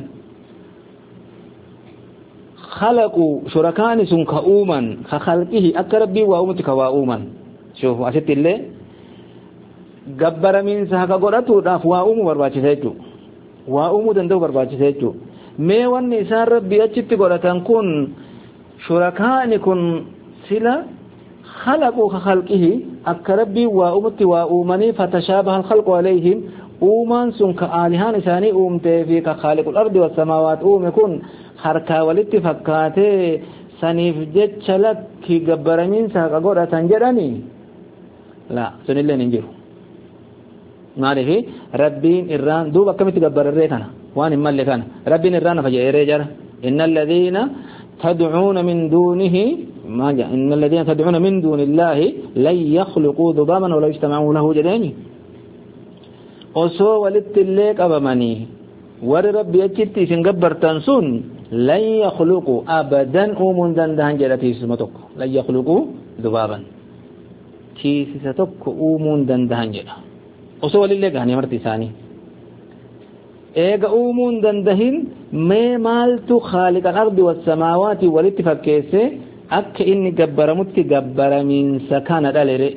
A: khalaquu shurakaani sun ka uuman ka khalqihi akka rabbii waa uumutti ka waa uuman shuufu asitti illee gabbaramiinsa haqa godhatuudhaaf waa uumuu barbaachisa jechuu waa uumuu danda'u barbaachisa jechuu mee wanni isaan rabbii achitti godhatan kun shurakaani kun sila khalaquu ka khalqihi akka rabbii waa uumutti waa uumanii fatashaabaha alkhalqu alayhim uumaan sun ka aalihaan isaanii uumtee fi ka khaaliqul ardi wassamaawaat uume kun harkaa walitti fakkaatee saniif jecha lakki gabbaramiinsa haqa godhatan jedhanii la sunillee hin jiru maalifi rabbiin irraan duuba akkamitti gabbararree kana waan hin malle kana rabbiin irraan nafa jedhee jara inna alladhiina تدعون من دونه ما جاء إن الذين تدعون من دون الله لن يخلقوا ذبابا ولو اجتمعوا له جداني أصو ولتلك أبماني ور ربي أجتي سنقبر تنسون لن يخلقوا أبدا أمون دندهن جلتي سمتك لن يخلقوا ذبابا تيسي ستك أمون دندهن جل أصو وللك هني مرتي ثاني eega uumuun dandahin mee maaltu khaaliqa al-ardi was-samaawaati walitti fakkeesse akka inni gabbaramutti gabbaramiinsa kana dhalere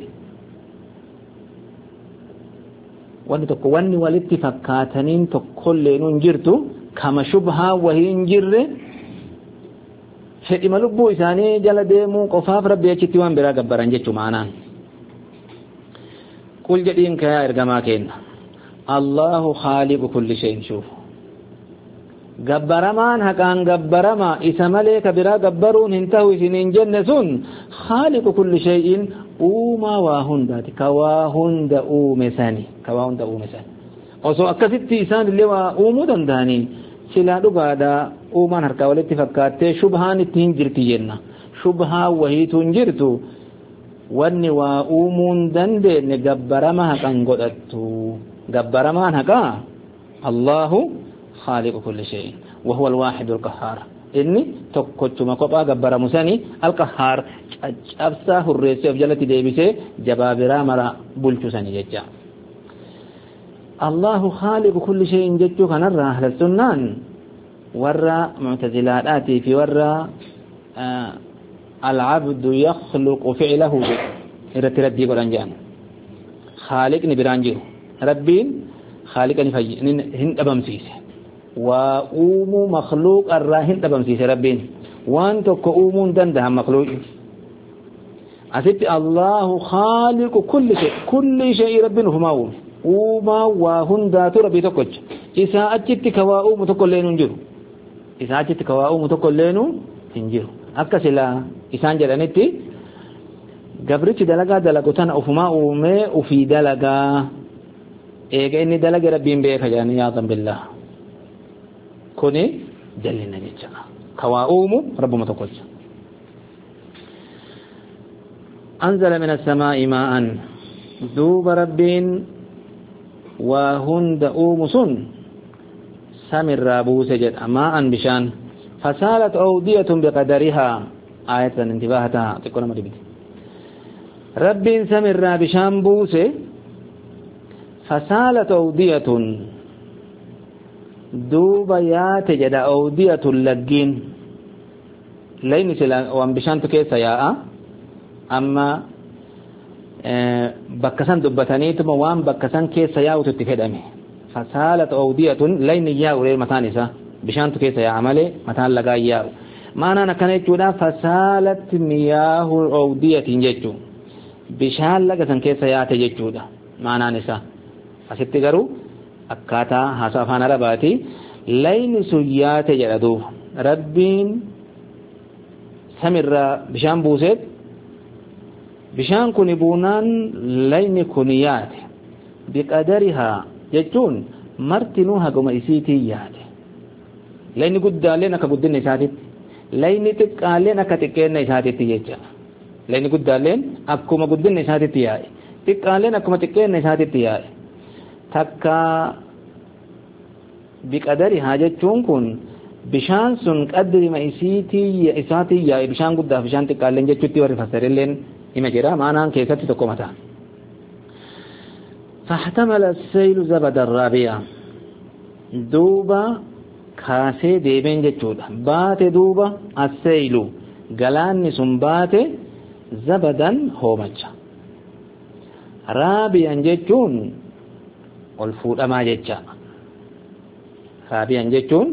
A: wanni tokko wanni walitti fakkaataniin tokkollee nun jirtu kama shubhaa wahii hin jirre fedhima lubbuu isaanii jala deemuu qofaaf rabbi achitti waan biraa gabbaran jechuu maanaan qul jedhiin kayaa ergamaa kenna الله خالق كل شيء شوف جبرمان هكان جبرما إسمالي كبرا جبرون انتهوا سنين جنسون خالق كل شيء أوما واهند كواهند أومساني كواهند أومساني وسو أكثت إنسان اللي وأومو دنداني سلا دغادا أومان هركا ولتي فكات شبهان تنجرتي جنة شبها وهي تنجرتو واني وأومون دند نجبرما هكان قدتو جبرمان هكا الله خالق كل شيء وهو الواحد القهار إني تكتش مقبا جبر مساني القهار أبساه الرئيس أفجلت ديبسي جبابرا مرا بلتو ساني ججا الله خالق كل شيء ججو كنرى أهل السنان ورى معتزلات في ورى آه العبد يخلق فعله إذا تردي قرانجان خالق نبرانجيه ربين خالقني فجي هند أبمسيس وأوم مخلوق الراهن أبمسيس ربين وأنت كأوم دندها مخلوق أسيت الله خالق كل شيء كل شيء ربين هما أوم أوما وهن ذات ربي تكج إذا أجت كواؤم تكلين انجر إذا أجت كواؤم تكلين انجر أكسلا إذا جرانتي قبرت دلقا دلقتان أفما أومي أفي دلقا eega inni dalaga rabbiin beeka jedhanii yaatan billah kuni jallina jecha kawaa uumu rabbuma tokkocha anzala min as-samaa'i maa'an duuba rabbiin waa hunda uumu sun samirraa buuse jedha maa'an bishaan fasaalat awdiyatun biqadarihaa ayatan intibaahataa xiqqoo nama dibite rabbiin samirraa bishaan buuse fasaalat awdiyatun duuba yaate jedha awdiyatun laggiin layni sila waan bishaantu keessa yaa'a amma bakka san dubbataniituma waan bakka san keessa yaa'utu itti fedhame fasaalat awdiyatun layni yaa'u mataan isaa bishaantu keessa yaa'a malee mataan lagaa yaa'u maanaan akkana jechuudha fasaalat miyaahu awdiyatin jechuu bishaan laga san keessa yaate jechuudha maanaan isaa asitti garuu akkaataa haasaa afaan arabaati layni sun yaate jedha duuba rabbiin samirraa bishaan buuseet bishaan kun buunaan layni kun yaate biqadarihaa jechuun martinuu haguma isiitii yaate layni guddaalleen akka guddinna isaatitti layni xiqqaalleen akka xiqqeenna isaatitti jecha layni guddaalleen akkuma guddinna isaatitti yaa'e xiqqaalleen akkuma xiqqeenna isaatitti yaa'e takka biqadarihaa jechuun kun bishaan sun qadrima isiitii isaatii yaa'e bishaan guddaa bishaan xiqqaalleen jechuutti warri fassarilleen ima jira maanaan keessatti tokko mataa فاحتمل السيل زبد الرابية دوبا كاسي ديبين جتشودا بات دوبا السيل قلان سنبات زبدا هومجا رابيا جتشون والفود أما جتشا رابيا جتشون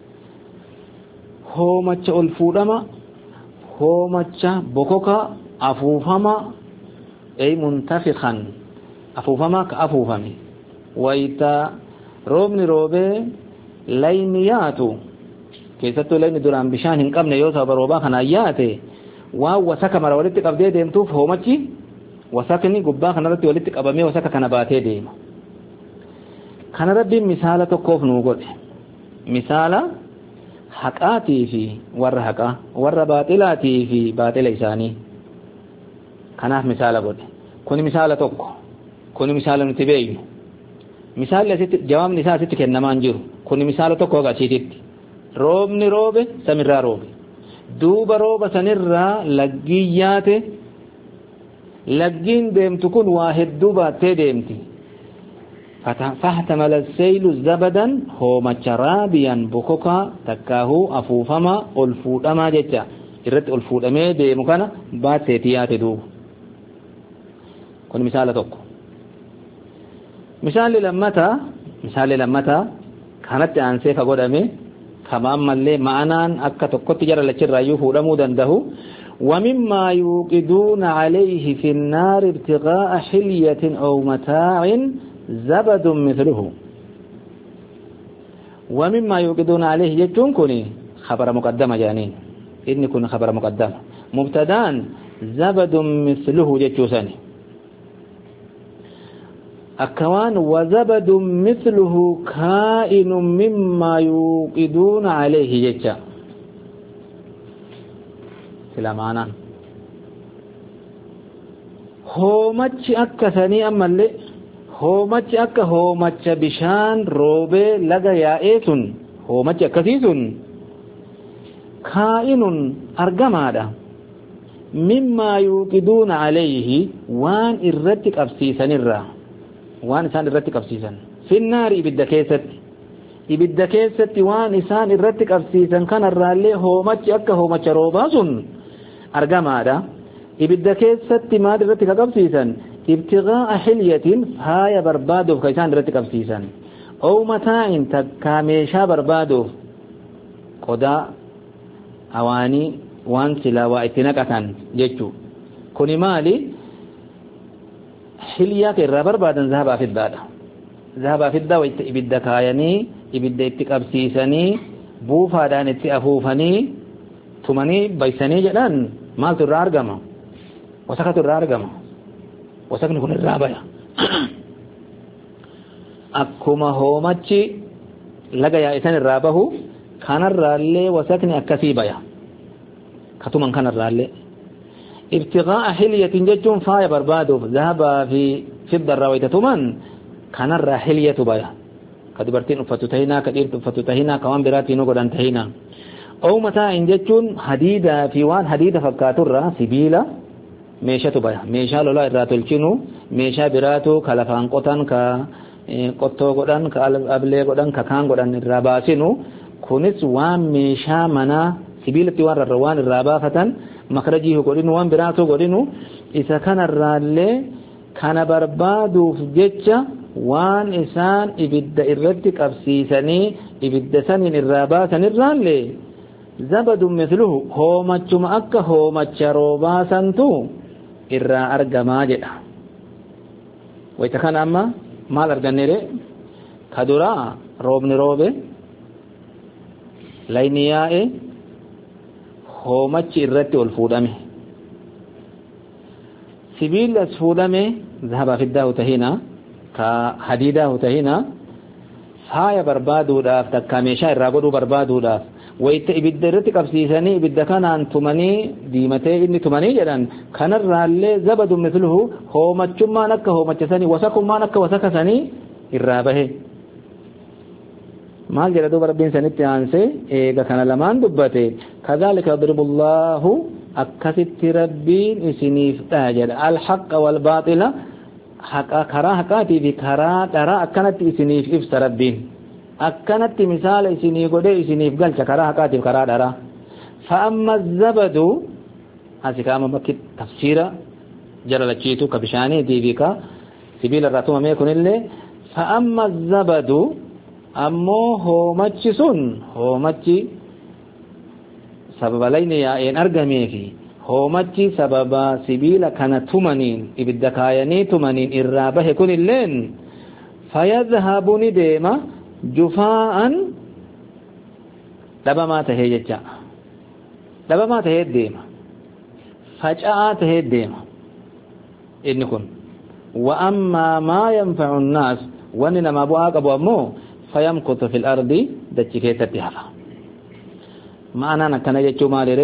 A: هومجا والفود أما هومجا بوكوكا أفوفما أي منتفخا أفوفما كأفوفمي ويتا روبني روبي لينياتو كيستو لين دوران بشان هنقبن يوسف بروبا خناياتي واو وسكا مرا ولتك أبدي ديمتوف هومتي وسكني قبا خنرتي ولتك أبامي وسكا كنباتي ديم كان ربي مثالة تقوف نوغل مثالة حقاتي في ور حقا ور باطلاتي في باطل إساني كانت مثالة قد كوني مثالة تقو كوني مثالة نتبين مثال لسيت جواب نساء ست كنما انجر كوني مثال تقو غاشيتت روبني روبه سمرا روبه دوب روبه سنرا لقيات لقين ديم تكون واحد دوبا تديمتي فاحتمل السيل زبدا هو مچرابيا بوكوكا تكاهو افوفما الفودما جتا irrat ol fuudhamee deemu kana baateetii yaate duuba kun misaala tokko misaalli lammataa misaalli lammataa kanatti aansee ka godhame kama ammallee ma'anaan akka tokkotti jara lachirraayyuu fuudhamuu danda'u ومما يوقدون عليه في النار ابتغاء حلية أو متاع زبد مثله ومما يوقدون عليه يجون كوني خبر مقدمة جانين إن كن خبر مقدم مبتدان زبد مثله جتوساني أكوان وزبد مثله كائن مما يوقدون عليه جتا سلا معنا هومتش أكساني أما اللي هومتش أكا هومتش بشان روبي لغا يائسن هومتش أكسيسن كائن أرجمادا مما يوقدون عليه وان الرتك أبسيسن الرا وان إنسان الرتك أبسيسن في النار إبدا كيست إبدا كيست وان إنسان الرتك أبسيسن كان الرالي هو مچ أكا هو مچ روباسن أرجمادا إبدا كيست ما الرتك أبسيسن ابتغاء حلية هاي بربادو كيسان الرتك أبسيسن أو متاع تكاميشا بربادو قدا أواني وان سلا واتنقتان جيتشو كوني مالي حليا كرابر بعدن ذهب في الدادا ذهب في الدا ويبدا كايني يبدا اتقبسيسني بوفا دان اتافوفني ثمني بيسني جدان مال ترارغما وسكت ترارغما وسكن كن الرابيا akkuma hoomachi laga yaa'isan irraa bahu kanarraallee wasakni akkasii baya katuman kanarraallee ibtiqaa'a hilyatin jechuun faaya barbaaduuf zahabaa fi fiddarraa waytatuman kanarraa hilyatu baya ka dubartiin uffatu tahinaa ka dhiirti uffatu tahinaa ka waan biraatiin godhan tahinaa oo mataa in jechuun hadiidaa fi waan hadiida fakkaaturraa sibiila meeshatu baya meeshaa lolaa irraa tolchinu meeshaa biraatu ka lafaan qotan ka qottoo godhan ka ablee godhan ka kaan godhan irraa baasinu kunis waan meeshaa manaa sibiilatti waan rarra waan irraa baafatan makrajii godhinu waan biraatu godhinu isa kanarraallee kana barbaaduuf jecha waan isaan ibidda irratti qabsiisanii ibidda saniin irraa baasan irraallee zabadun misluhu hoomachuma akka hoomacha roobaa santu irraa argamaa jedha wayta kana amma maal argannere ka duraa roobni roobe layni yaa'e hoomachi irratti ol fuudhame sibiila as fuudhame zahaba fiddaahu tahina ka hadiidaahu tahina faaya barbaaduudhaaf takka meeshaa irraa godhuu barbaaduudhaaf wayta ibidda irratti qabsiisanii ibidda kanaan tumanii diimatee inni tumanii jedhan kanarraallee zabadun misluhu hoomachummaan akka hoomachasanii wasakummaan akka wasakasanii irraa bahe maal jedha duuba rabbiin sanitti aansee eega kana lamaan dubbate kadhalika yadribullahu akkasitti rabbiin isiniif dhaa jedha alhaqqa walbaaxila haqa karaa haqaatii fi karaa dharaa akkanatti isiniif ibsa rabbiin akkanatti misaala isinii godhee isiniif galcha karaa haqaatiif karaa dharaa fa'amma zabadu asi kaama bakki tafsiira jaralachiitu ka bishaaniitii fi ka sibiila irraa tumamee kunillee fa'amma zabadu ammoo hoomachi sun hoomachi sababa layni yaa'een argameefi hoomachi sababa sibiila kana tumaniin ibidda kaayanii tumaniin irraa bahe kunilleen fayadhabu ni deema jufaa'an dhabamaa tahee jecha dhabamaa tahee deema faca'aa tahee deema inni kun wa ammaa maa yanfa'u nnaas wanni namaa bu'aa qabu ammoo fayamkutu fil ardi dachi keessatti hafa ma'anaan akkana jechuu maalire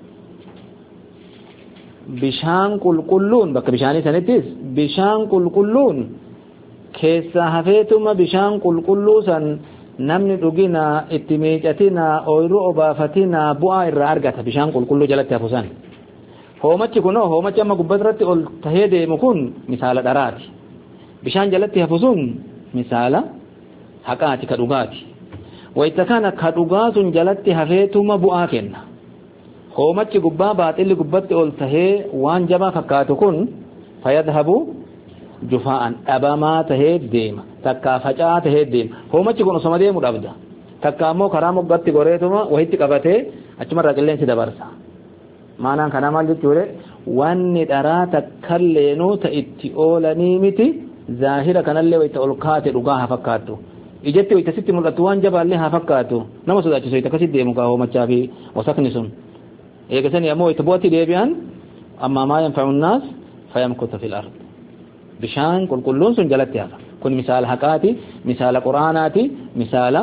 A: bishaan qulqulluun bakka bishaanii sanittis bishaan qulqulluun keessaa hafeetuma bishaan qulqulluu san namni dhugina itti miicatina ooyiruu obaafatina bu'aa irraa argata bishaan qulqulluu jalatti hafu san hoomachi kunoo hoomachi amma gubbaarratti ol tahee deemu kun misaala dharaati bishaan jalatti hafu sun misaala haqaati ka dhugaati wayta kana ka dhugaa sun jalatti hafeetuma bu'aa kenna hoomachi gubbaa baaxilli gubbatti ol tahee waan jabaa fakkaatu kun fayadhabu jufaa'an dhabamaa tahee deema takka faca'aa tahee deema hoomachi kun osoma deemu dhabda takka ammoo karaa moggatti goreetuma wahitti qabatee achumarraa qilleensi dabarsa maanaan kana maal jechuudha wanni dharaa takkaleenuu ta itti oolanii miti zaahira kanallee wayta ol kaate dhugaa haa fakkaattu ijatti wayta sitti mul'attu waan jabaallee haa fakkaatu nama sodaachisu wayta akkasitti deemu kaa hoomachaa fi wasakni sun eegasanii ammoo wayta bu'atti deebi'an amma maa yanfa'u nnaas fayamkutu fil ard bishaan qulqulluun sun jalatti hafa kun misaala haqaati misaala quraanaati misaala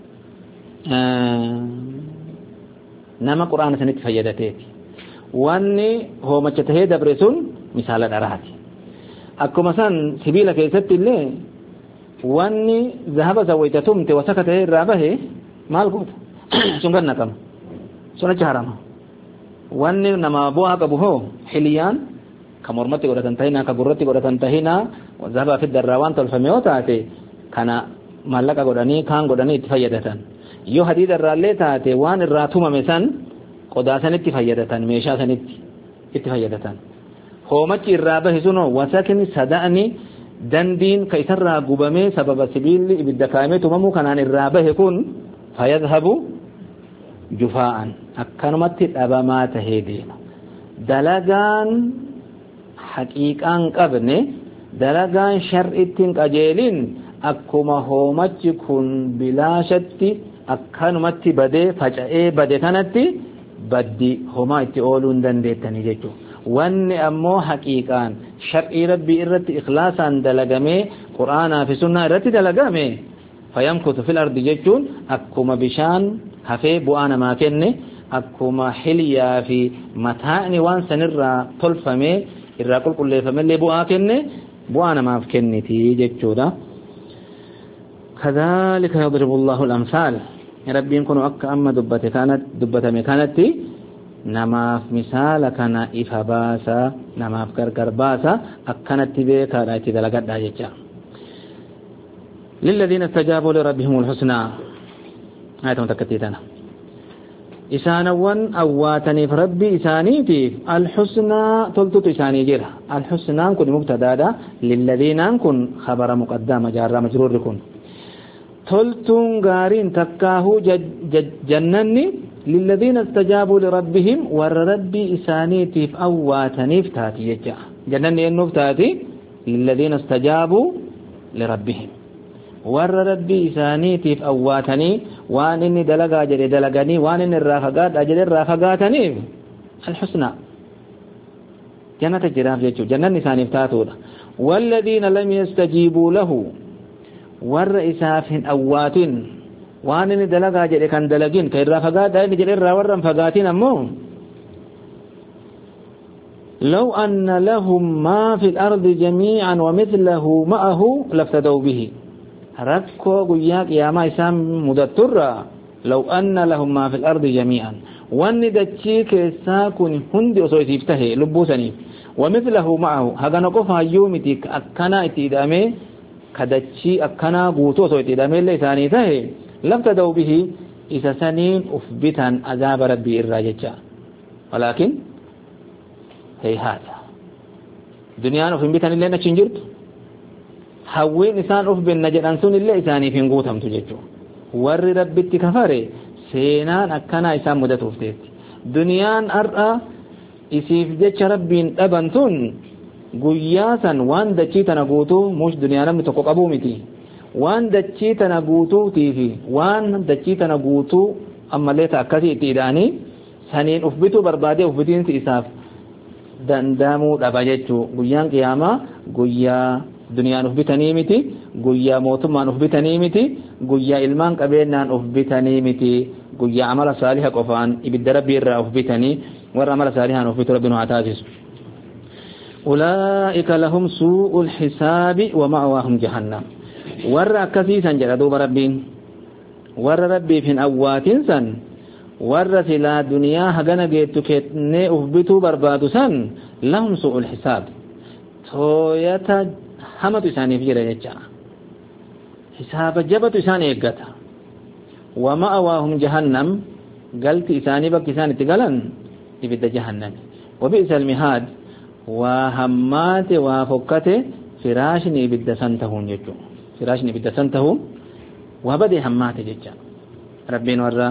A: nama quraana sanitti fayyadateeti wanni hoomacha tahee dabre sun misaala dharaati akkuma san sibiila keessatti illee wanni zahaba sawwayta tumte wasaka tahee irraa bahe maal goota sun kan naqama sun achi harama wanni nama bu'aa qabu hoo hiliyaan ka mormatti godhatan tahina ka gurratti godhatan tahina zahaba fiddarraa waan tolfame yoo taate kana maallaqa godhanii kaan godhanii itti fayyadatan yoo hadiida irraallee taate waan irraa tumame san qodaa sanitti fayyadatan meeshaa sanitti itti fayyadatan hoomachi irraa bahe sunoo wasakni sada'ani dandiin ka isarraa gubamee sababa sibiilli ibidda kaayamee tumamuu kanaan irraa bahe kun fayadhabu jufaa'an akkanumatti dhabamaa tahee deema dalagaan haqiiqaan qabne dalagaan shar'ittiin qajeelin akkuma hoomachi kun bilaashatti akkanumatti badee faca'ee bade kanatti baddi homaa itti ooluu hin dandeettanii jechuudha wanni ammoo haqiiqaan shar'ii rabbii irratti ikhlaasaan dalagame qur'aanaa fi sunnaa irratti dalagame fayamkutu fil ardi jechuun akkuma bishaan hafee bu'aa namaa kenne akkuma hilyaa fi mataa'ni waan sanirraa tolfame irraa qulqulleeffamillee bu'aa kenne bu'aa namaaf kenniti jechuudha. كذلك يضرب الله الأمثال ربي يكون أكا أما دبت كانت دبت مكانت نماف مثال كان إفباسا نماف كركر باسا أكنت بيكا رايتي دلقات دايجا للذين استجابوا لربهم الحسنى آية متكتيتنا إسانوان أواتني فربي إسانيتي الحسنى تلتت إساني جيرا الحسنى كن مبتدادا للذين كن خبر مقدم جارة مجرور كن تلتون غارين تكاهو جنني للذين استجابوا لربهم ور ربي إسانيتي أواتني فتاتي يجا جنني إنه فتاتي للذين استجابوا لربهم ور ربي إسانيتي أواتني وان إني دلقا جري دلقاني وان إني الرافقات أجري الرافقاتني الحسنى جنة الجراف جيتشو جنة نساني فتاتو والذين لم يستجيبوا له ور إسافهن أواتين وان إني دلقا جري كان دلقين كي الرافقات أجري جري الراورم فقاتين أمو لو أن لهم ما في الأرض جميعا ومثله معه لافتدوا به ركو قياك يا ما يسام مدترا لو أن لهم ما في الأرض جميعا وان دتشيك ساكن هندي وصوي سيفته لبوسني ومثله معه هذا نقفها يومتك أكنا اتدامي كدتشي أكنا بوتو صوي اتدامي اللي ثاني ته لفتدوا به إذا سنين أثبتا عذاب ربي الراججة ولكن هي هذا دنيا أثبتا اللي نتشنجرت hawwiin isaan uf benna jedhan sun illee isaaniif hin guutamtu jechuudha warri rabbitti kafare seenaan akkanaa isaan mudatuuf teetti duniyaan har'a isiif jecha rabbiin dhaban tun guyyaa san waan dachii tana guutuu mush duniyaa namni tokko qabuu miti waan dachii tana guutuutii fi waan dachii tana guutuu ammallee ta akkasii itti hidhaanii saniin uf bituu barbaadee uf bitiinsi isaaf dandamuu dhaba jechuu guyyaan qiyaamaa guyyaa duniyaan uf bitanii miti guyyaa mootummaan uf bitanii miti guyyaa ilmaan qabeenyaan uf bitanii miti guyyaa amala saaliha qofaan ibidda rabbii irraa uf bitanii warra amala saalihaan uf bitu rabbiin haa taasisu ulaa'ika lahum suu'ul hisaabi wa ma'waahum jahannam warra akkasiisan jedha duuba rabbiin warra rabbiif hin awwaatin san warra silaa duniyaa hagana geettu kennee uf bituu barbaadu san lahum suu'ul hisaab tooyata hamatu isaaniif jira jecha hisaaba jabatu isaan eeggata wa ma'awaahum jahannam galti isaanii bakki isaan itti galan ibidda jahannami wa bi'sal mihaad waa hammaate waa fokkate firaashni ibidda san tahuun jechuu firaashni ibidda san tahuun waa badee hammaate jecha rabbiin warra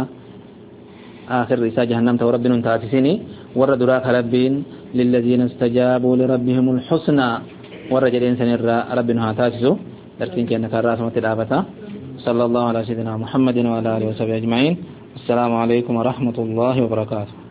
A: آخر رسالة جهنم تو ربنا تاسسني ورد راك ربين للذين استجابوا لربهم الحسنى ورجلين سنر ربنا تاسسوا درسين كأنك الراسمة الآبتا صلى الله على سيدنا محمد وعلى آله وصحبه أجمعين السلام عليكم ورحمة الله وبركاته